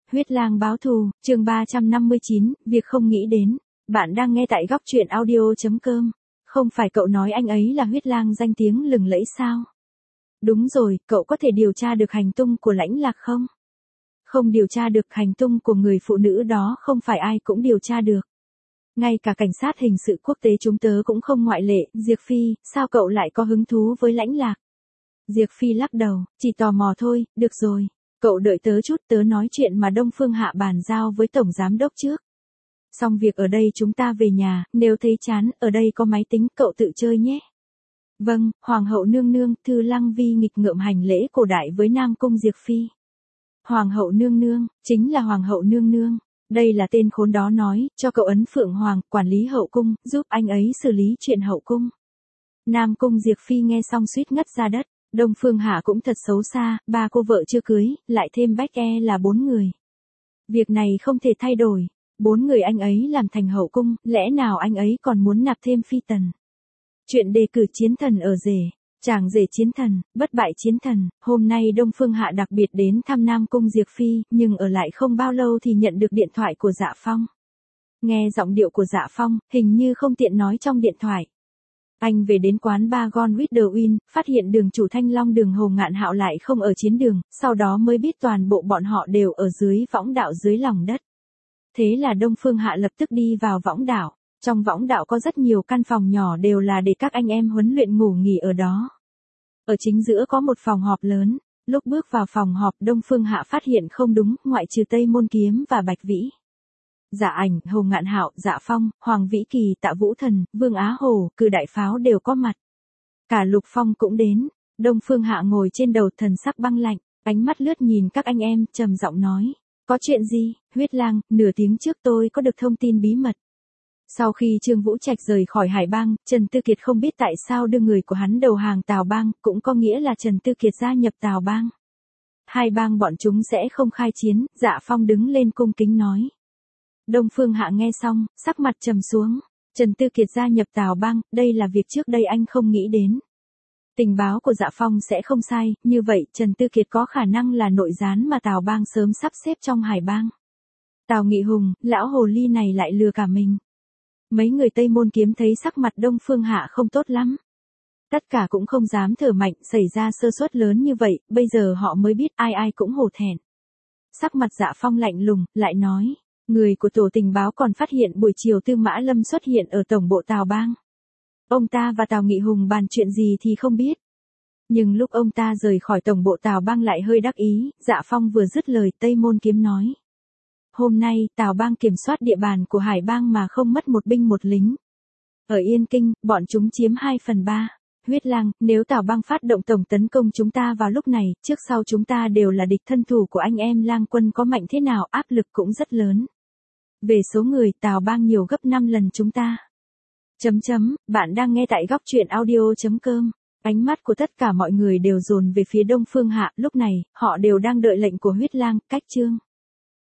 Huyết lang báo thù, chương 359, việc không nghĩ đến. Bạn đang nghe tại góc truyện audio.com. Không phải cậu nói anh ấy là huyết lang danh tiếng lừng lẫy sao? Đúng rồi, cậu có thể điều tra được hành tung của Lãnh Lạc không? Không điều tra được hành tung của người phụ nữ đó không phải ai cũng điều tra được. Ngay cả cảnh sát hình sự quốc tế chúng tớ cũng không ngoại lệ. Diệp Phi, sao cậu lại có hứng thú với Lãnh Lạc? Diệp Phi lắc đầu, chỉ tò mò thôi, được rồi. Cậu đợi tớ chút, tớ nói chuyện mà Đông Phương Hạ bàn giao với Tổng Giám Đốc trước. Xong việc ở đây chúng ta về nhà, nếu thấy chán, ở đây có máy tính, cậu tự chơi nhé. Vâng, Hoàng hậu nương nương, Thư Lăng Vi nghịch ngợm hành lễ cổ đại với Nam Cung Diệp Phi. Hoàng hậu nương nương, chính là Hoàng hậu nương nương. Đây là tên khốn đó nói, cho cậu ấn Phượng Hoàng, quản lý hậu cung, giúp anh ấy xử lý chuyện hậu cung. Nam Cung Diệp Phi nghe xong suýt ngất ra đất. Đông Phương Hạ cũng thật xấu xa, 3 cô vợ chưa cưới, lại thêm Bách E là 4 người. Việc này không thể thay đổi. 4 người anh ấy làm thành hậu cung, lẽ nào anh ấy còn muốn nạp thêm phi tần? Chuyện đề cử chiến thần ở rể, chàng rể chiến thần, bất bại chiến thần. Hôm nay Đông Phương Hạ đặc biệt đến thăm Nam Cung Diệp Phi, nhưng ở lại không bao lâu thì nhận được điện thoại của Dạ Phong. Nghe giọng điệu của Dạ Phong, hình như không tiện nói trong điện thoại. Anh về đến quán bar Gone with the Wind, phát hiện đường chủ Thanh Long Đường Hồ Ngạn Hạo lại không ở chiến đường, sau đó mới biết toàn bộ bọn họ đều ở dưới võng đạo dưới lòng đất. Thế là Đông Phương Hạ lập tức đi vào võng đảo. Trong võng đảo có rất nhiều căn phòng nhỏ đều là để các anh em huấn luyện ngủ nghỉ ở đó. Ở chính giữa có một phòng họp lớn. Lúc bước vào phòng họp, Đông Phương Hạ phát hiện không đúng, ngoại trừ Tây Môn Kiếm và Bạch Vĩ. Dạ Ảnh, Hồ Ngạn Hạo, Dạ Phong, Hoàng Vĩ Kỳ, Tạ Vũ Thần, Vương Á Hồ, Cử Đại Pháo đều có mặt. Cả Lục Phong cũng đến. Đông Phương Hạ ngồi trên đầu, thần sắc băng lạnh, ánh mắt lướt nhìn các anh em, trầm giọng nói. Có chuyện gì, Huyết Lang, nửa tiếng trước tôi có được thông tin bí mật. Sau khi Trương Vũ Trạch rời khỏi Hải Bang, Trần Tư Kiệt không biết tại sao đưa người của hắn đầu hàng Tào Bang, cũng có nghĩa là Trần Tư Kiệt gia nhập Tào Bang. Hai bang bọn chúng sẽ không khai chiến, Dạ Phong đứng lên cung kính nói. Đông Phương Hạ nghe xong, sắc mặt trầm xuống. Trần Tư Kiệt gia nhập Tào Bang, đây là việc trước đây anh không nghĩ đến. Tình báo của Dạ Phong sẽ không sai, như vậy Trần Tư Kiệt có khả năng là nội gián mà Tào Bang sớm sắp xếp trong Hải Bang. Tào Nghị Hùng, lão hồ ly này lại lừa cả mình. Mấy người Tây Môn Kiếm thấy sắc mặt Đông Phương Hạ không tốt lắm. Tất cả cũng không dám thở mạnh, xảy ra sơ suất lớn như vậy, bây giờ họ mới biết ai ai cũng hổ thẹn. Sắc mặt Dạ Phong lạnh lùng, lại nói. Người của tổ tình báo còn phát hiện buổi chiều Tư Mã Lâm xuất hiện ở tổng bộ Tào Bang. Ông ta và Tào Nghị Hùng bàn chuyện gì thì không biết. Nhưng lúc ông ta rời khỏi tổng bộ Tào Bang lại hơi đắc ý, Dạ Phong vừa dứt lời Tây Môn Kiếm nói. Hôm nay, Tào Bang kiểm soát địa bàn của Hải Bang mà không mất một binh một lính. Ở Yên Kinh, bọn chúng chiếm 2/3. Huyết Lang, nếu Tào Bang phát động tổng tấn công chúng ta vào lúc này, trước sau chúng ta đều là địch, thân thủ của anh em Lang quân có mạnh thế nào, áp lực cũng rất lớn. Về số người, Tào Bang nhiều gấp 5 lần chúng ta. Bạn đang nghe tại góc truyện audio.com. Ánh mắt của tất cả mọi người đều dồn về phía Đông Phương Hạ, lúc này, họ đều đang đợi lệnh của Huyết Lang, cách chương.